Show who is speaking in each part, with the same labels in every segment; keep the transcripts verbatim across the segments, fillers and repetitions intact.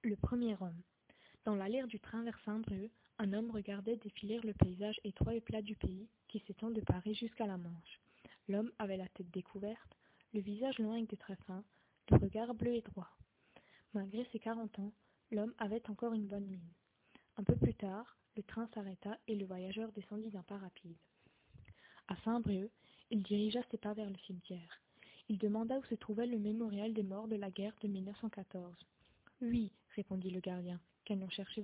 Speaker 1: Le premier homme. Dans l'allée du train vers Saint-Brieuc, un homme regardait défiler le paysage étroit et plat du pays qui s'étend de Paris jusqu'à la Manche. L'homme avait la tête découverte, le visage long avec des traits fins, le regard bleu et droit. Malgré ses quarante ans, l'homme avait encore une bonne mine. Un peu plus tard, le train s'arrêta et le voyageur descendit d'un pas rapide. À Saint-Brieuc, il dirigea ses pas vers le cimetière. Il demanda où se trouvait le mémorial des morts de la guerre de mille neuf cent quatorze. « Oui, répondit le gardien. Quel nom cherchez-vous ?»«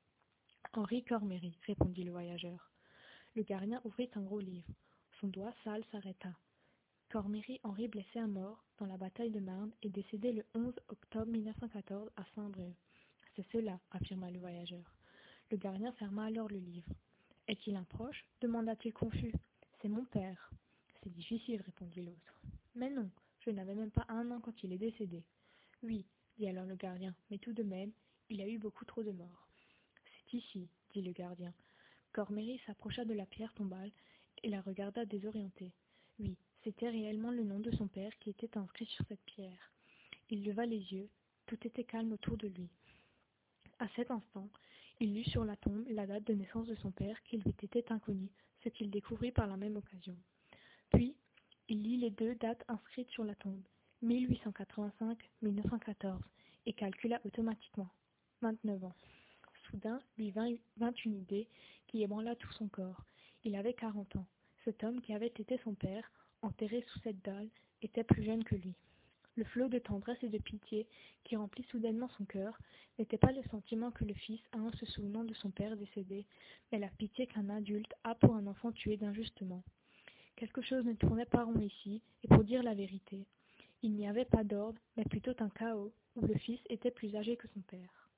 Speaker 1: Henri Cormery, répondit le voyageur. Le gardien ouvrit un gros livre. Son doigt sale s'arrêta. Cormery Henri blessé à mort dans la bataille de Marne et décédé le onze octobre mille neuf cent quatorze à Saint-Brieuc. C'est cela, affirma le voyageur. Le gardien ferma alors le livre. Est-il un proche demanda-t-il confus. C'est mon père. C'est difficile, répondit l'autre. Mais non, je n'avais même pas un an quand il est décédé. Oui, dit alors le gardien, mais tout de même, il a eu beaucoup trop de morts. C'est ici, dit le gardien. Cormery s'approcha de la pierre tombale et la regarda désorienté. Oui, c'était réellement le nom de son père qui était inscrit sur cette pierre. Il leva les yeux, tout était calme autour de lui. À cet instant, il lut sur la tombe la date de naissance de son père qui lui était inconnue, ce qu'il découvrit par la même occasion. Puis, il lit les deux dates inscrites sur la tombe, mille huit cent quatre-vingt-cinq mille neuf cent quatorze, et calcula automatiquement. vingt-neuf ans. Soudain, lui vint, vint une idée qui ébranla tout son corps. Il avait quarante ans. Cet homme qui avait été son père, enterré sous cette dalle, était plus jeune que lui. Le flot de tendresse et de pitié qui remplit soudainement son cœur n'était pas le sentiment que le fils a en se souvenant de son père décédé, mais la pitié qu'un adulte a pour un enfant tué d'injustement. Quelque chose ne tournait pas rond ici, et pour dire la vérité, il n'y avait pas d'ordre, mais plutôt un chaos, où le fils était plus âgé que son père.